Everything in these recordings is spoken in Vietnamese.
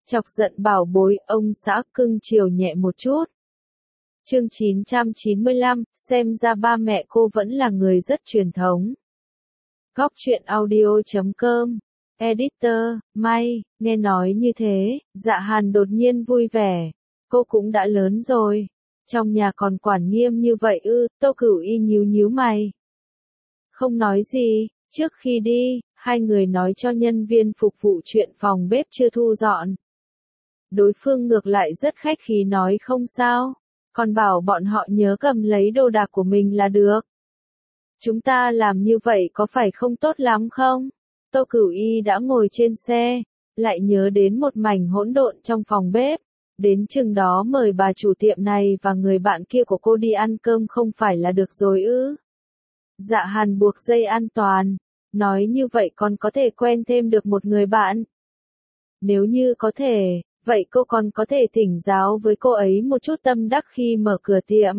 Chọc giận bảo bối, ông xã cưng chiều nhẹ một chút. Chương 995, xem ra ba mẹ cô vẫn là người rất truyền thống. Góc truyện audio.com. Editor, May, nghe nói như thế, Dạ Hàn đột nhiên vui vẻ. Cô cũng đã lớn rồi. Trong nhà còn quản nghiêm như vậy ư? Tô Cửu Y nhíu nhíu mày. Không nói gì, trước khi đi, hai người nói cho nhân viên phục vụ chuyện phòng bếp chưa thu dọn. Đối phương ngược lại rất khách khí nói không sao, còn bảo bọn họ nhớ cầm lấy đồ đạc của mình là được. Chúng ta làm như vậy có phải không tốt lắm không? Tô Cửu Y đã ngồi trên xe, lại nhớ đến một mảnh hỗn độn trong phòng bếp. Đến chừng đó mời bà chủ tiệm này và người bạn kia của cô đi ăn cơm không phải là được rồi ư? Dạ Hàn buộc dây an toàn, nói như vậy còn có thể quen thêm được một người bạn. Nếu như có thể, vậy cô còn có thể thỉnh giáo với cô ấy một chút tâm đắc khi mở cửa tiệm.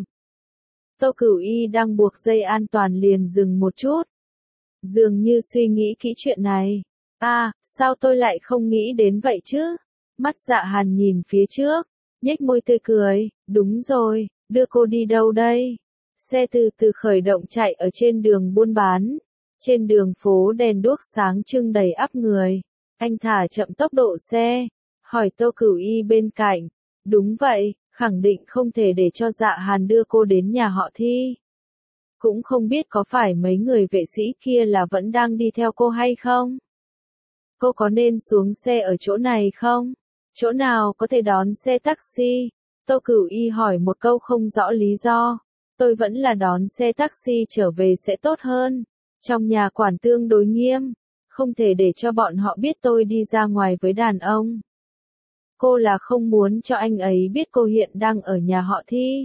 Tô Cửu Y đang buộc dây an toàn liền dừng một chút. Dường như suy nghĩ kỹ chuyện này. Sao tôi lại không nghĩ đến vậy chứ? Mắt Dạ Hàn nhìn phía trước, nhếch môi tươi cười, đúng rồi, đưa cô đi đâu đây? Xe từ từ khởi động chạy ở trên đường buôn bán. Trên đường phố đèn đuốc sáng trưng đầy ắp người. Anh thả chậm tốc độ xe, hỏi Tô Cửu Y bên cạnh. Đúng vậy, khẳng định không thể để cho Dạ Hàn đưa cô đến nhà họ Thi. Cũng không biết có phải mấy người vệ sĩ kia là vẫn đang đi theo cô hay không? Cô có nên xuống xe ở chỗ này không? Chỗ nào có thể đón xe taxi? Tô Cửu Y hỏi một câu không rõ lý do. Tôi vẫn là đón xe taxi trở về sẽ tốt hơn. Trong nhà quản tương đối nghiêm, không thể để cho bọn họ biết tôi đi ra ngoài với đàn ông. Cô là không muốn cho anh ấy biết cô hiện đang ở nhà họ Thi.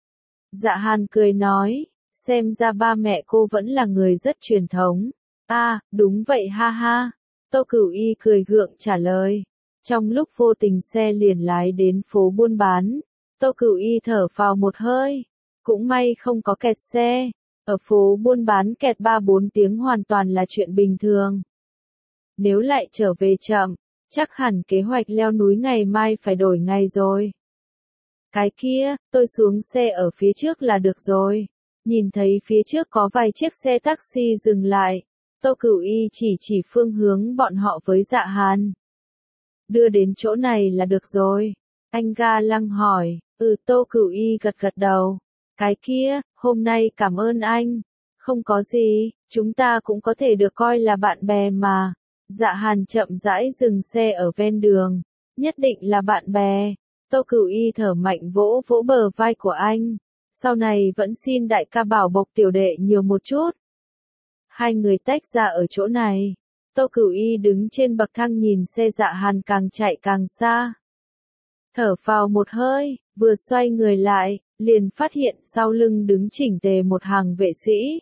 Dạ Hàn cười nói, xem ra ba mẹ cô vẫn là người rất truyền thống. Đúng vậy ha ha. Tô Cửu Y cười gượng trả lời. Trong lúc vô tình xe liền lái đến phố buôn bán, Tô Cửu Y thở phào một hơi. Cũng may không có kẹt xe. Ở phố buôn bán kẹt 3-4 tiếng hoàn toàn là chuyện bình thường. Nếu lại trở về chậm, chắc hẳn kế hoạch leo núi ngày mai phải đổi ngày rồi. Cái kia, tôi xuống xe ở phía trước là được rồi. Nhìn thấy phía trước có vài chiếc xe taxi dừng lại. Tô Cửu Y chỉ phương hướng bọn họ với Dạ Hàn. Đưa đến chỗ này là được rồi. Anh ga lăng hỏi. Tô Cửu Y gật đầu. Cái kia, hôm nay cảm ơn anh. Không có gì, chúng ta cũng có thể được coi là bạn bè mà. Dạ Hàn chậm rãi dừng xe ở ven đường. Nhất định là bạn bè. Tô Cửu Y thở mạnh vỗ vỗ bờ vai của anh. Sau này vẫn xin đại ca bảo bọc tiểu đệ nhiều một chút. Hai người tách ra ở chỗ này. Tô Cửu Y đứng trên bậc thang nhìn xe Dạ Hàn càng chạy càng xa. Thở phào một hơi, vừa xoay người lại, liền phát hiện sau lưng đứng chỉnh tề một hàng vệ sĩ.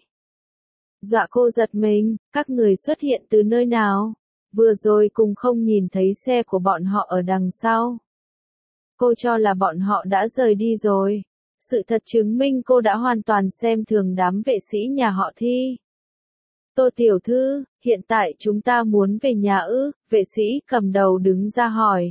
Dọa cô giật mình, các người xuất hiện từ nơi nào? Vừa rồi cùng không nhìn thấy xe của bọn họ ở đằng sau. Cô cho là bọn họ đã rời đi rồi. Sự thật chứng minh cô đã hoàn toàn xem thường đám vệ sĩ nhà họ Thi. Tô tiểu thư, hiện tại chúng ta muốn về nhà ư? Vệ sĩ cầm đầu đứng ra hỏi.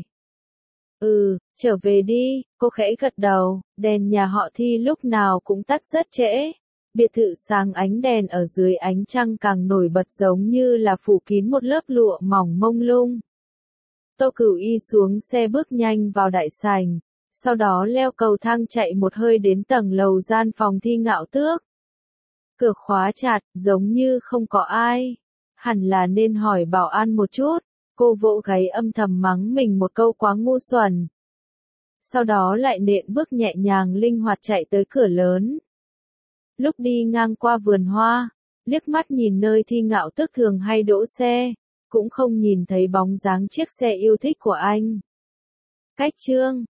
Trở về đi, cô khẽ gật đầu, đèn nhà họ Thi lúc nào cũng tắt rất trễ. Biệt thự sáng ánh đèn ở dưới ánh trăng càng nổi bật giống như là phủ kín một lớp lụa mỏng mông lung. Tô Cửu Y xuống xe bước nhanh vào đại sảnh, sau đó leo cầu thang chạy một hơi đến tầng lầu gian phòng Thi Ngạo Tước. Cửa khóa chặt, giống như không có ai. Hẳn là nên hỏi bảo an một chút. Cô vỗ gáy âm thầm mắng mình một câu quá ngu xuẩn. Sau đó lại nện bước nhẹ nhàng linh hoạt chạy tới cửa lớn. Lúc đi ngang qua vườn hoa, liếc mắt nhìn nơi Thi Ngạo Tước thường hay đỗ xe, cũng không nhìn thấy bóng dáng chiếc xe yêu thích của anh. Cách chương